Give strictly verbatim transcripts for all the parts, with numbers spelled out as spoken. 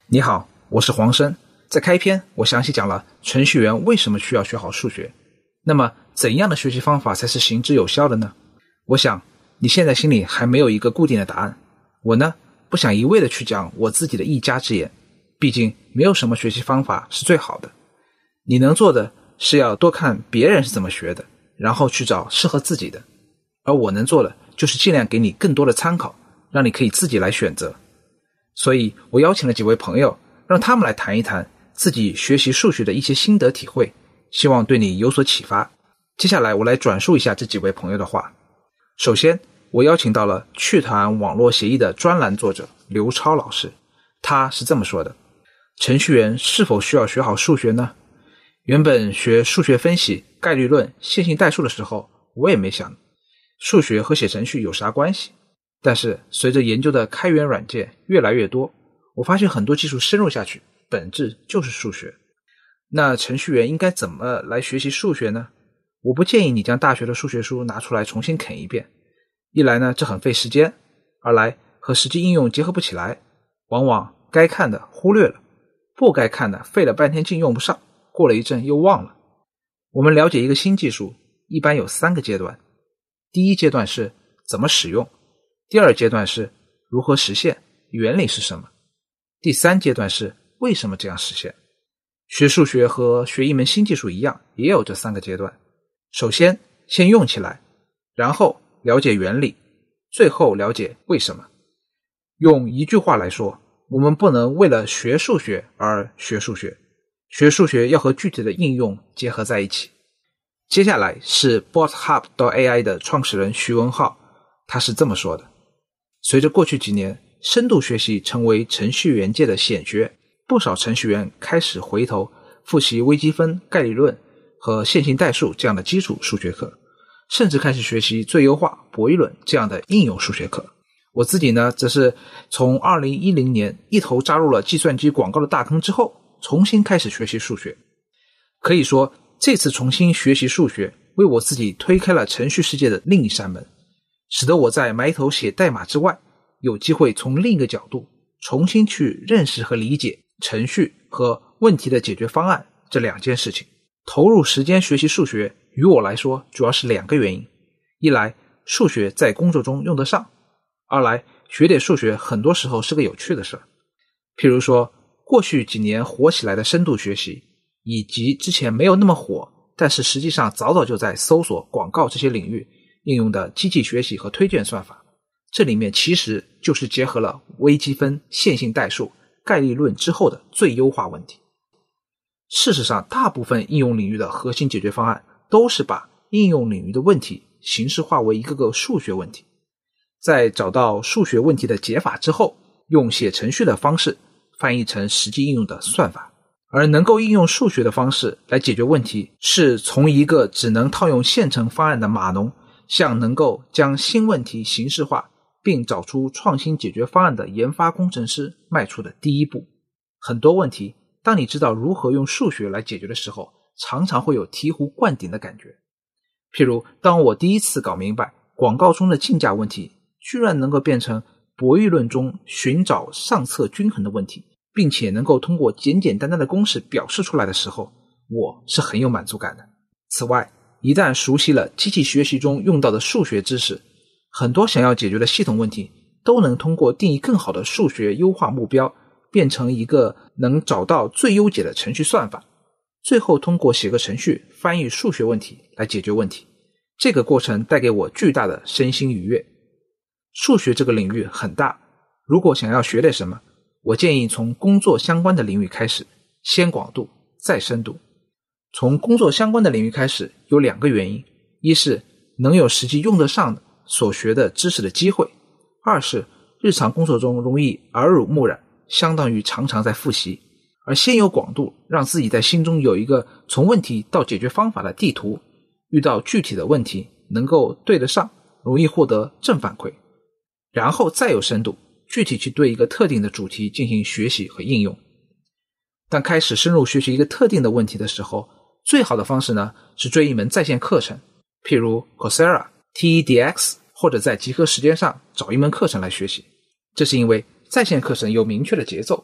你好，我是黄生。在开篇我详细讲了程序员为什么需要学好数学，那么怎样的学习方法才是行之有效的呢？我想你现在心里还没有一个固定的答案。我呢，不想一味的去讲我自己的一家之言，毕竟没有什么学习方法是最好的。你能做的是要多看别人是怎么学的，然后去找适合自己的。而我能做的就是尽量给你更多的参考，让你可以自己来选择。所以我邀请了几位朋友，让他们来谈一谈自己学习数学的一些心得体会，希望对你有所启发。接下来我来转述一下这几位朋友的话。首先，我邀请到了趣谈网络协议的专栏作者刘超老师，他是这么说的：程序员是否需要学好数学呢？原本学数学分析、概率论、线性代数的时候，我也没想数学和写程序有啥关系。但是随着研究的开源软件越来越多，我发现很多技术深入下去，本质就是数学。那程序员应该怎么来学习数学呢？我不建议你将大学的数学书拿出来重新啃一遍，一来呢这很费时间，二来和实际应用结合不起来，往往该看的忽略了，不该看的费了半天劲用不上，过了一阵又忘了。我们了解一个新技术一般有三个阶段，第一阶段是怎么使用，第二阶段是如何实现，原理是什么，第三阶段是为什么这样实现。学数学和学一门新技术一样，也有这三个阶段。首先先用起来，然后了解原理，最后了解为什么。用一句话来说，我们不能为了学数学而学数学，学数学要和具体的应用结合在一起。接下来是 BotHub.ai 的创始人徐文浩，他是这么说的：随着过去几年深度学习成为程序员界的显学，不少程序员开始回头复习微积分、概率论和线性代数这样的基础数学课，甚至开始学习最优化、博弈论这样的应用数学课。我自己呢，则是从二零一零年一头扎入了计算机广告的大坑之后，重新开始学习数学。可以说，这次重新学习数学为我自己推开了程序世界的另一扇门，使得我在埋头写代码之外，有机会从另一个角度重新去认识和理解程序和问题的解决方案这两件事情。投入时间学习数学于我来说主要是两个原因：一来数学在工作中用得上，二来学点数学很多时候是个有趣的事儿。譬如说过去几年火起来的深度学习，以及之前没有那么火但是实际上早早就在搜索、广告这些领域应用的机器学习和推荐算法，这里面其实就是结合了微积分、线性代数、概率论之后的最优化问题。事实上，大部分应用领域的核心解决方案都是把应用领域的问题形式化为一个个数学问题，在找到数学问题的解法之后，用写程序的方式翻译成实际应用的算法。而能够应用数学的方式来解决问题，是从一个只能套用现成方案的码农，向能够将新问题形式化并找出创新解决方案的研发工程师迈出的第一步。很多问题当你知道如何用数学来解决的时候，常常会有醍醐灌顶的感觉。譬如当我第一次搞明白广告中的竞价问题居然能够变成博弈论中寻找上策均衡的问题，并且能够通过简简单单的公式表示出来的时候，我是很有满足感的。此外，一旦熟悉了机器学习中用到的数学知识，很多想要解决的系统问题都能通过定义更好的数学优化目标，变成一个能找到最优解的程序算法，最后通过写个程序翻译数学问题来解决问题。这个过程带给我巨大的身心愉悦。数学这个领域很大，如果想要学点什么，我建议从工作相关的领域开始，先广度再深度。从工作相关的领域开始有两个原因：一是能有实际用得上所学的知识的机会，二是日常工作中容易耳濡目染，相当于常常在复习。而先有广度，让自己在心中有一个从问题到解决方法的地图，遇到具体的问题能够对得上，容易获得正反馈。然后再有深度，具体去对一个特定的主题进行学习和应用。当开始深入学习一个特定的问题的时候，最好的方式呢是追一门在线课程，譬如 Coursera、T E D X， 或者在集合时间上找一门课程来学习。这是因为在线课程有明确的节奏，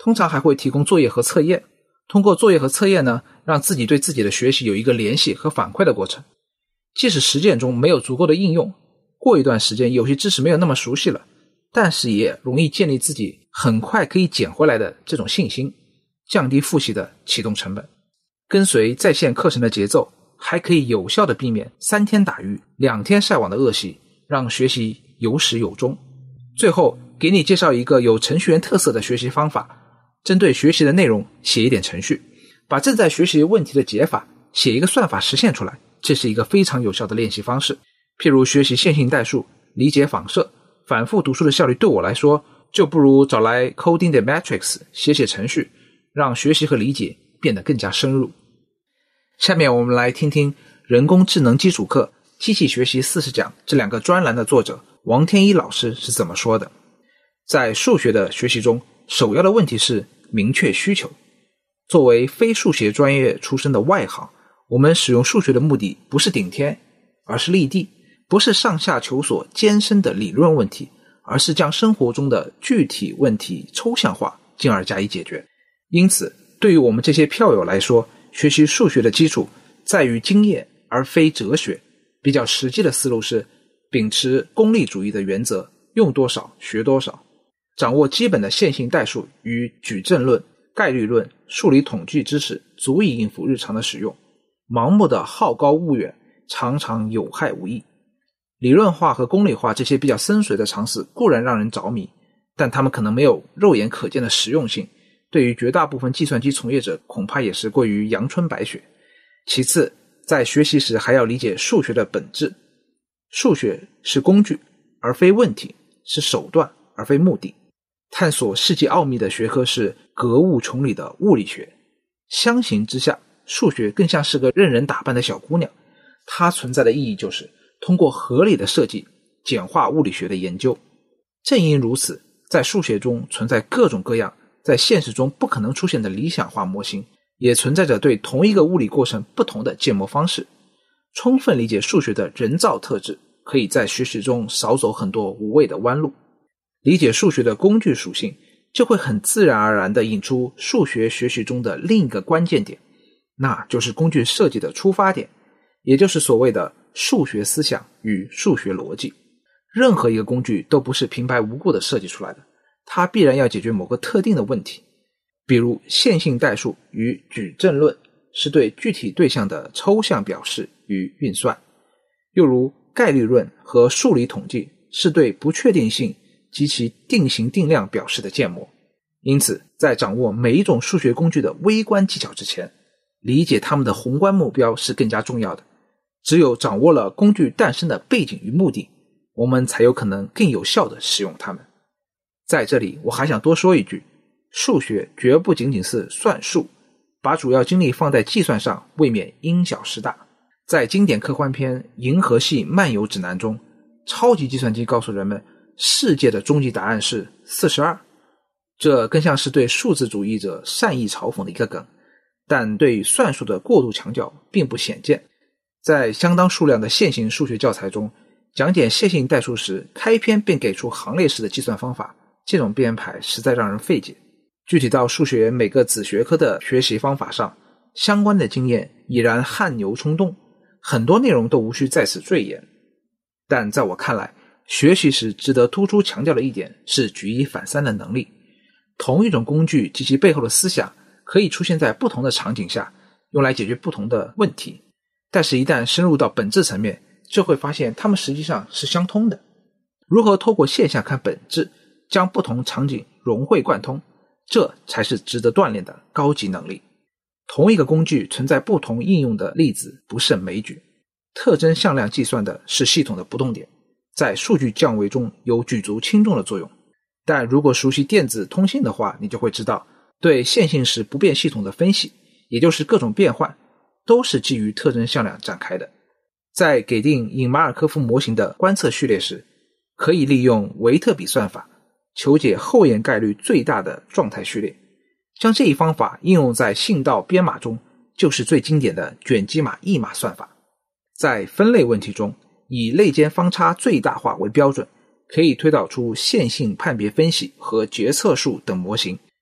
通常还会提供作业和测验，通过作业和测验呢，让自己对自己的学习有一个联系和反馈的过程。即使实践中没有足够的应用，过一段时间有些知识没有那么熟悉了，但是也容易建立自己很快可以捡回来的这种信心，降低复习的启动成本。跟随在线课程的节奏，还可以有效地避免三天打鱼两天晒网的恶习，让学习有始有终。最后给你介绍一个有程序员特色的学习方法，针对学习的内容写一点程序，把正在学习问题的解法写一个算法实现出来，这是一个非常有效的练习方式。譬如学习线性代数、理解仿射，反复读书的效率对我来说，就不如找来 Coding the Matrix 写写程序，让学习和理解变得更加深入。下面我们来听听人工智能基础课机器学习四十讲这两个专栏的作者王天一老师是怎么说的。在数学的学习中，首要的问题是明确需求。作为非数学专业出身的外行，我们使用数学的目的不是顶天，而是立地，不是上下求索艰深的理论问题，而是将生活中的具体问题抽象化，进而加以解决。因此，对于我们这些票友来说，学习数学的基础在于经验而非哲学。比较实际的思路是秉持功利主义的原则，用多少学多少，掌握基本的线性代数与矩阵论、概率论、数理统计知识足以应付日常的使用。盲目的好高骛远常常有害无益。理论化和功利化这些比较深邃的常识固然让人着迷，但它们可能没有肉眼可见的实用性，对于绝大部分计算机从业者恐怕也是过于阳春白雪。其次，在学习时还要理解数学的本质。数学是工具而非问题，是手段而非目的。探索世界奥秘的学科是格物穷理的物理学。相形之下，数学更像是个任人打扮的小姑娘，它存在的意义就是通过合理的设计简化物理学的研究。正因如此，在数学中存在各种各样在现实中不可能出现的理想化模型，也存在着对同一个物理过程不同的建模方式。充分理解数学的人造特质，可以在学习中少走很多无谓的弯路。理解数学的工具属性，就会很自然而然地引出数学学习中的另一个关键点，那就是工具设计的出发点，也就是所谓的数学思想与数学逻辑。任何一个工具都不是平白无故的设计出来的，它必然要解决某个特定的问题。比如线性代数与矩阵论是对具体对象的抽象表示与运算，又如概率论和数理统计是对不确定性及其定型定量表示的建模。因此，在掌握每一种数学工具的微观技巧之前，理解它们的宏观目标是更加重要的。只有掌握了工具诞生的背景与目的，我们才有可能更有效地使用它们。在这里，我还想多说一句，数学绝不仅仅是算数，把主要精力放在计算上，未免因小失大。在经典科幻片《银河系漫游指南》中，超级计算机告诉人们，世界的终极答案是四十二。这更像是对数字主义者善意嘲讽的一个梗，但对算术的过度强调并不鲜见。在相当数量的线性数学教材中，讲解线性代数时，开篇便给出行列式的计算方法，这种编排实在让人费解。具体到数学每个子学科的学习方法上，相关的经验已然汗牛充栋，很多内容都无需在此赘言。但在我看来，学习时值得突出强调的一点是举一反三的能力。同一种工具及其背后的思想可以出现在不同的场景下，用来解决不同的问题，但是一旦深入到本质层面，就会发现它们实际上是相通的。如何透过现象看本质，将不同场景融会贯通，这才是值得锻炼的高级能力。同一个工具存在不同应用的例子不胜枚举。特征向量计算的是系统的不动点，在数据降维中有举足轻重的作用。但如果熟悉电子通信的话，你就会知道，对线性时不变系统的分析，也就是各种变换，都是基于特征向量展开的。在给定隐马尔科夫模型的观测序列时，可以利用维特比算法求解后沿概率最大的状态序列。将这一方法应用在信道编码中，就是最经典的卷积码异码算法。在分类问题中，以类间方差最大化为标准，可以推导出线性判别分析和决策树等模型，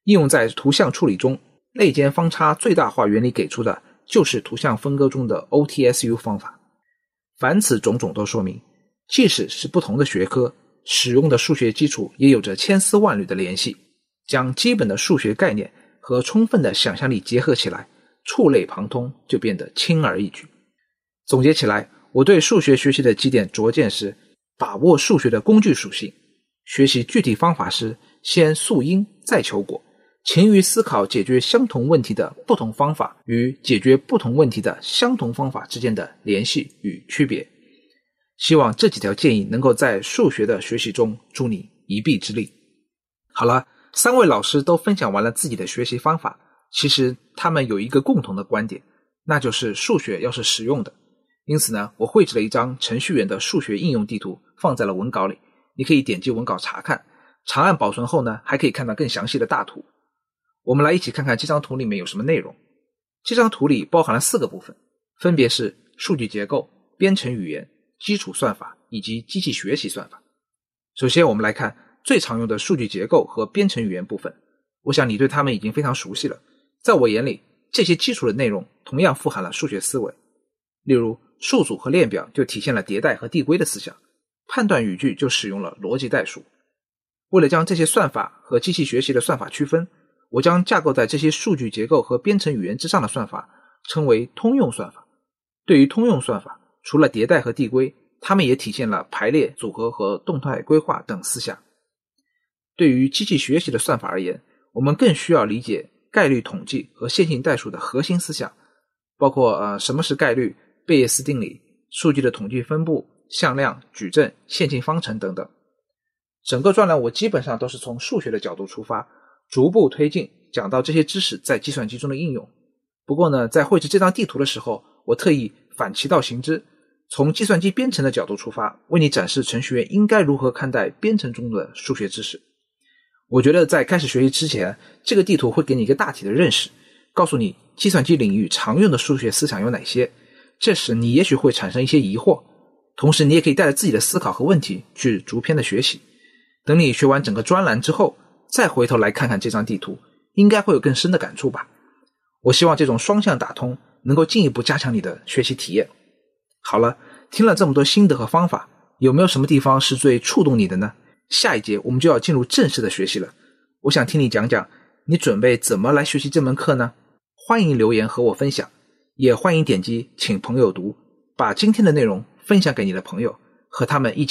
应用在图像处理中，类间方差最大化原理给出的就是图像分割中的 O T S U 方法。凡此种种都说明，即使是不同的学科，使用的数学基础也有着千丝万缕的联系，将基本的数学概念和充分的想象力结合起来，触类旁通就变得轻而易举。总结起来，我对数学学习的几点着见是：把握数学的工具属性，学习具体方法时先溯因再求果，勤于思考解决相同问题的不同方法与解决不同问题的相同方法之间的联系与区别。希望这几条建议能够在数学的学习中助你一臂之力。好了，三位老师都分享完了自己的学习方法，其实他们有一个共同的观点，那就是数学要是实用的。因此呢，我绘制了一张程序员的数学应用地图放在了文稿里，你可以点击文稿查看，长按保存后呢，还可以看到更详细的大图。我们来一起看看这张图里面有什么内容。这张图里包含了四个部分，分别是数据结构、编程语言、基础算法以及机器学习算法。首先我们来看最常用的数据结构和编程语言部分，我想你对它们已经非常熟悉了。在我眼里，这些基础的内容同样富含了数学思维。例如数组和链表就体现了迭代和递归的思想，判断语句就使用了逻辑代数。为了将这些算法和机器学习的算法区分，我将架构在这些数据结构和编程语言之上的算法称为通用算法。对于通用算法，除了迭代和递归，它们也体现了排列、组合和动态规划等思想。对于机器学习的算法而言，我们更需要理解概率统计和线性代数的核心思想，包括呃什么是概率、贝叶斯定理、数据的统计分布、向量、矩阵、线性方程等等。整个专栏我基本上都是从数学的角度出发，逐步推进，讲到这些知识在计算机中的应用。不过呢，在绘制这张地图的时候，我特意反其道行之，从计算机编程的角度出发，为你展示程序员应该如何看待编程中的数学知识。我觉得在开始学习之前，这个地图会给你一个大体的认识，告诉你计算机领域常用的数学思想有哪些。这时你也许会产生一些疑惑，同时你也可以带着自己的思考和问题去逐篇的学习。等你学完整个专栏之后，再回头来看看这张地图，应该会有更深的感触吧。我希望这种双向打通能够进一步加强你的学习体验。好了，听了这么多心得和方法，有没有什么地方是最触动你的呢？下一节我们就要进入正式的学习了，我想听你讲讲你准备怎么来学习这门课呢？欢迎留言和我分享，也欢迎点击请朋友读，把今天的内容分享给你的朋友，和他们一起